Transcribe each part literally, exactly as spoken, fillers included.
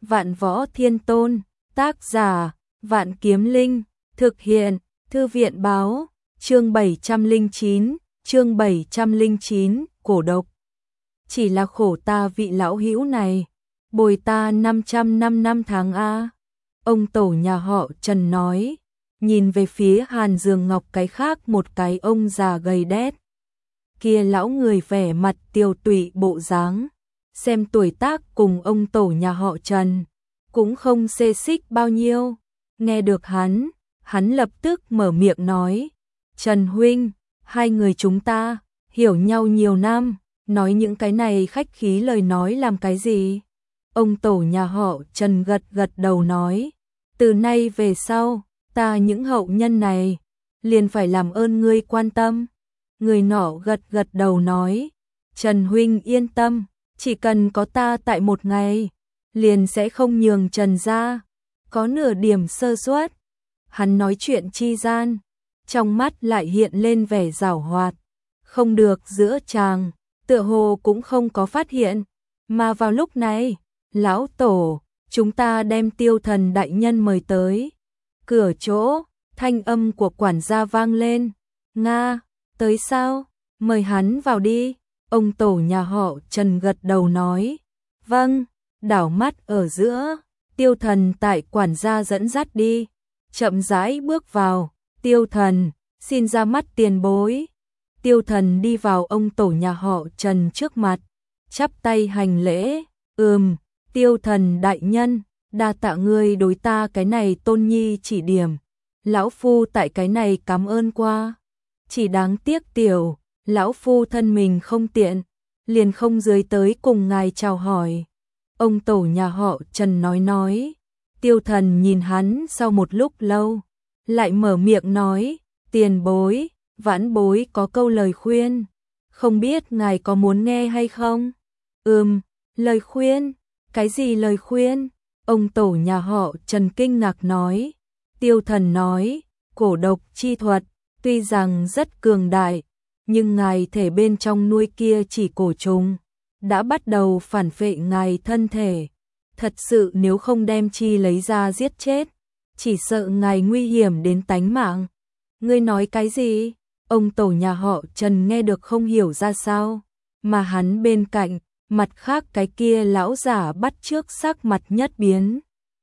Vạn Võ Thiên Tôn, tác giả, Vạn Kiếm Linh, thực hiện, Thư viện báo, chương bảy trăm lẻ chín, chương bảy trăm lẻ chín, cổ độc. Chỉ là khổ ta vị lão hữu này, bồi ta năm trăm năm năm tháng a. Ông tổ nhà họ Trần nói, nhìn về phía Hàn Dương Ngọc cái khác một cái ông già gầy đét. Kia lão người vẻ mặt tiều tụy bộ dáng, xem tuổi tác cùng ông tổ nhà họ Trần, cũng không xê xích bao nhiêu. Nghe được hắn, hắn lập tức mở miệng nói, Trần huynh, hai người chúng ta, hiểu nhau nhiều năm, nói những cái này khách khí lời nói làm cái gì? Ông tổ nhà họ Trần gật gật đầu nói, từ nay về sau, ta những hậu nhân này, liền phải làm ơn ngươi quan tâm. Người nọ gật gật đầu nói, Trần huynh yên tâm, chỉ cần có ta tại một ngày, liền sẽ không nhường Trần ra, có nửa điểm sơ suất. Hắn nói chuyện chi gian, trong mắt lại hiện lên vẻ giảo hoạt, không được giữa chàng, tựa hồ cũng không có phát hiện. Mà vào lúc này, lão tổ, chúng ta đem Tiêu Thần đại nhân mời tới. Cửa chỗ, thanh âm của quản gia vang lên, Nga, tới sao, mời hắn vào đi. Ông tổ nhà họ Trần gật đầu nói, vâng, đảo mắt ở giữa, Tiêu Thần tại quản gia dẫn dắt đi, chậm rãi bước vào. Tiêu Thần, xin ra mắt tiền bối. Tiêu Thần đi vào ông tổ nhà họ Trần trước mặt, chắp tay hành lễ, ừm, Tiêu Thần đại nhân, đa tạ ngươi đối ta cái này tôn nhi chỉ điểm, lão phu tại cái này cảm ơn qua. Chỉ đáng tiếc tiểu, lão phu thân mình không tiện, liền không dưới tới cùng ngài chào hỏi. Ông tổ nhà họ Trần nói nói, Tiêu Thần nhìn hắn sau một lúc lâu, lại mở miệng nói, tiền bối, vãn bối có câu lời khuyên, không biết ngài có muốn nghe hay không? Ừm, lời khuyên, cái gì lời khuyên? Ông tổ nhà họ Trần kinh ngạc nói, Tiêu Thần nói, cổ độc chi thuật, tuy rằng rất cường đại, nhưng ngài thể bên trong nuôi kia chỉ cổ trùng, đã bắt đầu phản phệ ngài thân thể. Thật sự nếu không đem chi lấy ra giết chết, chỉ sợ ngài nguy hiểm đến tánh mạng. Ngươi nói cái gì? Ông tổ nhà họ Trần nghe được không hiểu ra sao, mà hắn bên cạnh, mặt khác cái kia lão giả bắt trước sắc mặt nhất biến.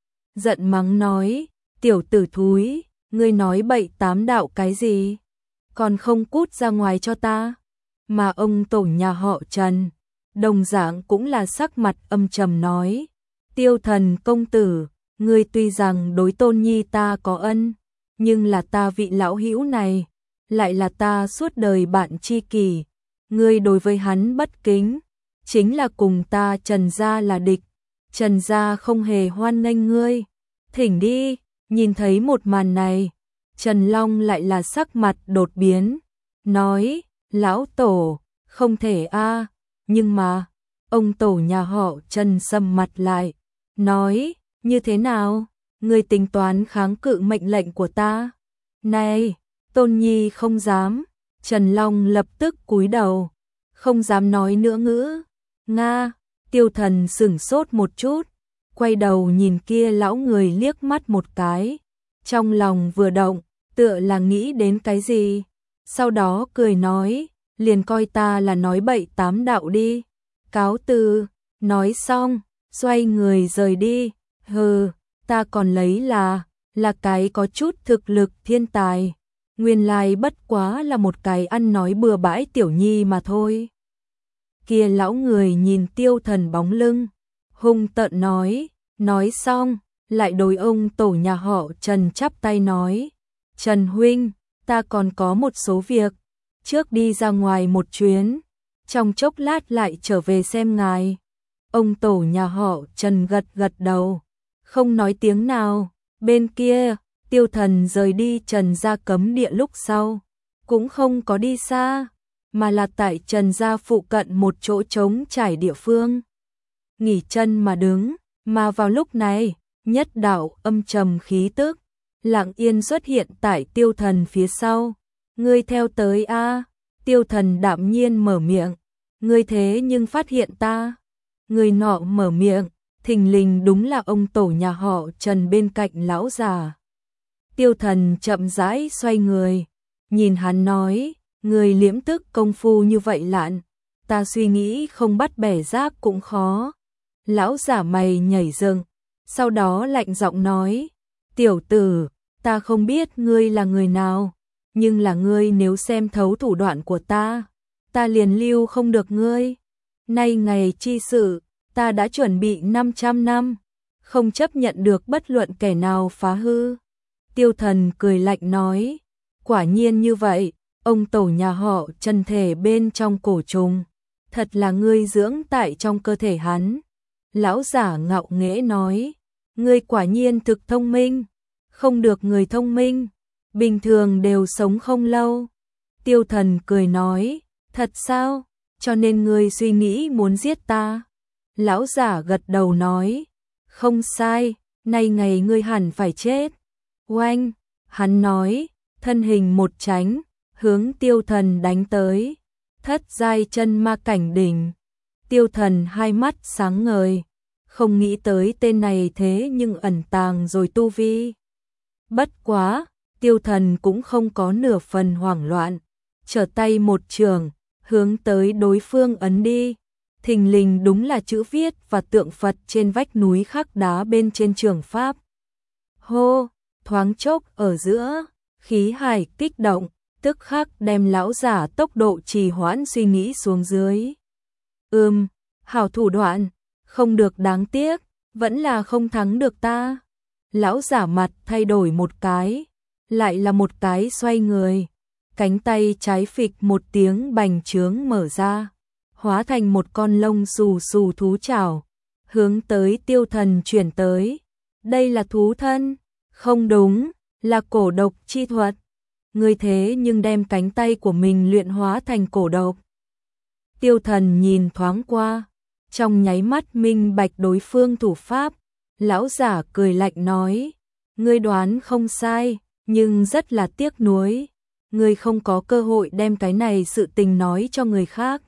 Giận mắng nói, tiểu tử thúi, ngươi nói bậy tám đạo cái gì? Còn không cút ra ngoài cho ta. Mà ông tổ nhà họ Trần, đồng dạng cũng là sắc mặt âm trầm nói, Tiêu Thần công tử, ngươi tuy rằng đối tôn nhi ta có ân, nhưng là ta vị lão hữu này, lại là ta suốt đời bạn tri kỷ, ngươi đối với hắn bất kính, chính là cùng ta Trần gia là địch, Trần gia không hề hoan nghênh ngươi, thỉnh đi. Nhìn thấy một màn này, Trần Long lại là sắc mặt đột biến, nói, lão tổ, không thể a. Nhưng mà, ông tổ nhà họ Trần sầm mặt lại, nói, như thế nào, ngươi tính toán kháng cự mệnh lệnh của ta? Này, tôn nhi không dám. Trần Long lập tức cúi đầu, không dám nói nữa ngữ. Nga, Tiêu Thần sửng sốt một chút, quay đầu nhìn kia lão người liếc mắt một cái, trong lòng vừa động, tựa là nghĩ đến cái gì, sau đó cười nói, liền coi ta là nói bậy tám đạo đi, cáo từ. Nói xong, xoay người rời đi. Hừ, ta còn lấy là, là cái có chút thực lực thiên tài, nguyên lai bất quá là một cái ăn nói bừa bãi tiểu nhi mà thôi. Kia lão người nhìn Tiêu Thần bóng lưng, hung tợn nói, nói xong, lại đối ông tổ nhà họ Trần chắp tay nói, Trần huynh, ta còn có một số việc, trước đi ra ngoài một chuyến, trong chốc lát lại trở về xem ngài. Ông tổ nhà họ Trần gật gật đầu, không nói tiếng nào. Bên kia, Tiêu Thần rời đi Trần gia cấm địa lúc sau, cũng không có đi xa, mà là tại Trần gia phụ cận một chỗ trống trải địa phương, nghỉ chân mà đứng. Mà vào lúc này, nhất đạo âm trầm khí tức lặng yên xuất hiện tại Tiêu Thần phía sau. Ngươi theo tới a. Tiêu Thần đạm nhiên mở miệng, ngươi thế nhưng phát hiện ta. Người nọ mở miệng, thình lình đúng là ông tổ nhà họ Trần bên cạnh lão già. Tiêu Thần chậm rãi xoay người, nhìn hắn nói, người liễm tức công phu như vậy lạn, ta suy nghĩ không bắt bẻ rác cũng khó. Lão giả mày nhảy dựng, sau đó lạnh giọng nói, tiểu tử, ta không biết ngươi là người nào, nhưng là ngươi nếu xem thấu thủ đoạn của ta, ta liền lưu không được ngươi. Nay ngày chi sự, ta đã chuẩn bị năm trăm năm, không chấp nhận được bất luận kẻ nào phá hư. Tiêu Thần cười lạnh nói, quả nhiên như vậy, ông tổ nhà họ Trần thể bên trong cổ trùng, thật là ngươi dưỡng tại trong cơ thể hắn. Lão giả ngạo nghễ nói, ngươi quả nhiên thực thông minh, không được người thông minh, bình thường đều sống không lâu. Tiêu Thần cười nói, thật sao, cho nên ngươi suy nghĩ muốn giết ta. Lão giả gật đầu nói, không sai, nay ngày ngươi hẳn phải chết. Oanh, hắn nói, thân hình một tránh, hướng Tiêu Thần đánh tới, thất giai chân ma cảnh đỉnh. Tiêu Thần hai mắt sáng ngời, không nghĩ tới tên này thế nhưng ẩn tàng rồi tu vi. Bất quá, Tiêu Thần cũng không có nửa phần hoảng loạn, trở tay một trường, hướng tới đối phương ấn đi. Thình lình đúng là chữ viết và tượng Phật trên vách núi khắc đá bên trên trường pháp. Hô, thoáng chốc ở giữa, khí hải kích động, tức khắc đem lão giả tốc độ trì hoãn suy nghĩ xuống dưới. Ừm, hảo thủ đoạn, không được đáng tiếc, vẫn là không thắng được ta. Lão giả mặt thay đổi một cái, lại là một cái xoay người, cánh tay trái phịch một tiếng bành trướng mở ra, hóa thành một con lông xù xù thú chảo, hướng tới Tiêu Thần chuyển tới. Đây là thú thân, không đúng, là cổ độc chi thuật. Ngươi thế nhưng đem cánh tay của mình luyện hóa thành cổ độc. Tiêu Thần nhìn thoáng qua, trong nháy mắt minh bạch đối phương thủ pháp. Lão giả cười lạnh nói, ngươi đoán không sai, nhưng rất là tiếc nuối, ngươi không có cơ hội đem cái này sự tình nói cho người khác.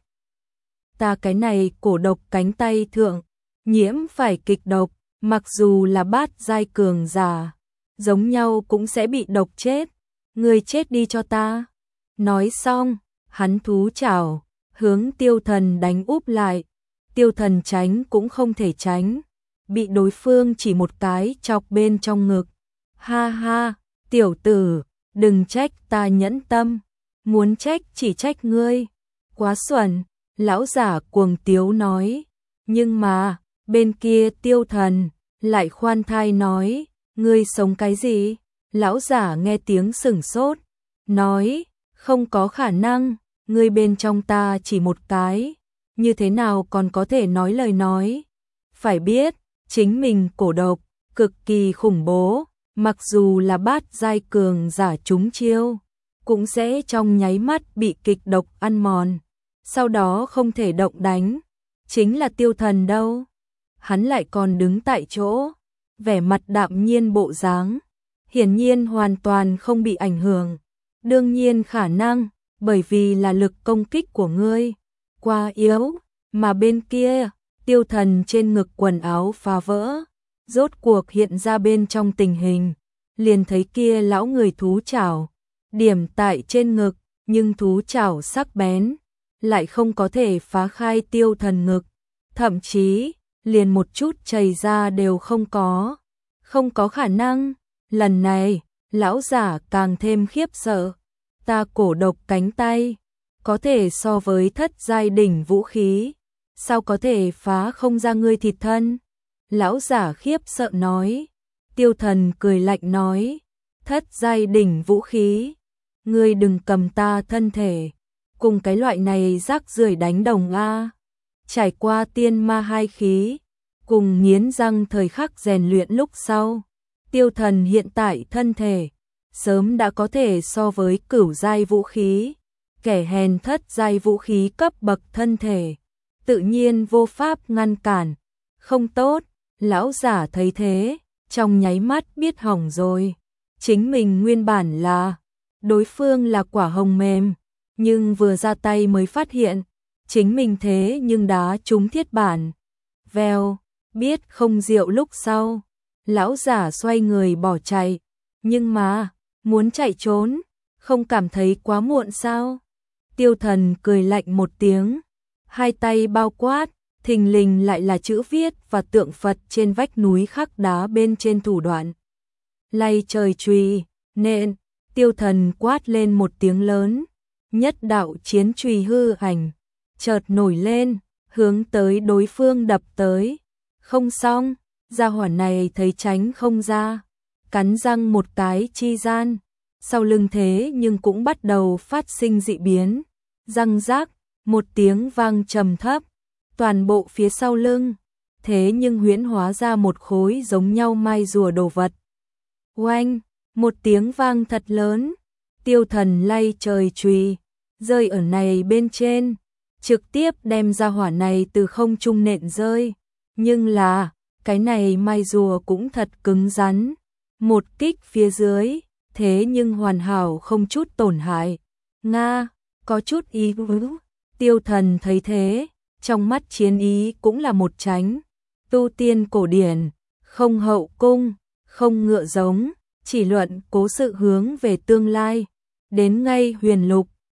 Ta cái này cổ độc cánh tay thượng, nhiễm phải kịch độc, mặc dù là bát giai cường giả, giống nhau cũng sẽ bị độc chết, ngươi chết đi cho ta. Nói xong, hắn thú chảo, hướng Tiêu Thần đánh úp lại. Tiêu Thần tránh cũng không thể tránh, bị đối phương chỉ một cái chọc bên trong ngực. Ha ha, tiểu tử, đừng trách ta nhẫn tâm, muốn trách chỉ trách ngươi. Quá xuẩn, lão giả cuồng tiếu nói. Nhưng mà, bên kia Tiêu Thần lại khoan thai nói, ngươi sống cái gì? Lão giả nghe tiếng sửng sốt, nói, không có khả năng, ngươi bên trong ta chỉ một cái, như thế nào còn có thể nói lời nói? Phải biết, chính mình cổ độc, cực kỳ khủng bố, mặc dù là bát giai cường giả trúng chiêu, cũng sẽ trong nháy mắt bị kịch độc ăn mòn, sau đó không thể động đánh. Chính là Tiêu Thần đâu? Hắn lại còn đứng tại chỗ, vẻ mặt đạm nhiên bộ dáng, hiển nhiên hoàn toàn không bị ảnh hưởng. Đương nhiên khả năng, bởi vì là lực công kích của ngươi quá yếu, mà bên kia, Tiêu Thần trên ngực quần áo phá vỡ, rốt cuộc hiện ra bên trong tình hình, liền thấy kia lão người thú chảo, điểm tại trên ngực, nhưng thú chảo sắc bén, lại không có thể phá khai Tiêu Thần ngực, thậm chí, liền một chút chảy ra đều không có. Không có khả năng, lần này, lão giả càng thêm khiếp sợ, ta cổ độc cánh tay, có thể so với thất giai đỉnh vũ khí, sao có thể phá không ra ngươi thịt thân? Lão giả khiếp sợ nói. Tiêu Thần cười lạnh nói, thất giai đỉnh vũ khí, ngươi đừng cầm ta thân thể, cùng cái loại này rác rưởi đánh đồng a. Trải qua tiên ma hai khí, cùng nghiến răng thời khắc rèn luyện lúc sau, Tiêu Thần hiện tại thân thể sớm đã có thể so với cửu giai vũ khí, kẻ hèn thất giai vũ khí cấp bậc thân thể, tự nhiên vô pháp ngăn cản. Không tốt, lão giả thấy thế, trong nháy mắt biết hỏng rồi. Chính mình nguyên bản là đối phương là quả hồng mềm, nhưng vừa ra tay mới phát hiện, chính mình thế nhưng đá trúng thiết bản. Vèo, biết không diệu lúc sau, lão giả xoay người bỏ chạy, nhưng mà, muốn chạy trốn, không cảm thấy quá muộn sao? Tiêu Thần cười lạnh một tiếng, hai tay bao quát, thình lình lại là chữ viết và tượng Phật trên vách núi khắc đá bên trên thủ đoạn. Lay trời chùy, nện, Tiêu Thần quát lên một tiếng lớn, nhất đạo chiến chùy hư ảnh, chợt nổi lên, hướng tới đối phương đập tới. Không xong, gia hỏa này thấy tránh không ra, cắn răng một cái chi gian, sau lưng thế nhưng cũng bắt đầu phát sinh dị biến, răng rác, một tiếng vang trầm thấp, toàn bộ phía sau lưng, thế nhưng huyễn hóa ra một khối giống nhau mai rùa đồ vật. Oanh, một tiếng vang thật lớn, Tiêu Thần lay trời chùy, rơi ở này bên trên, trực tiếp đem ra hỏa này từ không trung nện rơi, nhưng là, cái này mai rùa cũng thật cứng rắn, một kích phía dưới, thế nhưng hoàn hảo không chút tổn hại. Nga, có chút ý vứ, Tiêu Thần thấy thế, trong mắt chiến ý cũng là một tránh, tu tiên cổ điển, không hậu cung, không ngựa giống, chỉ luận cố sự hướng về tương lai, đến ngay huyền lục,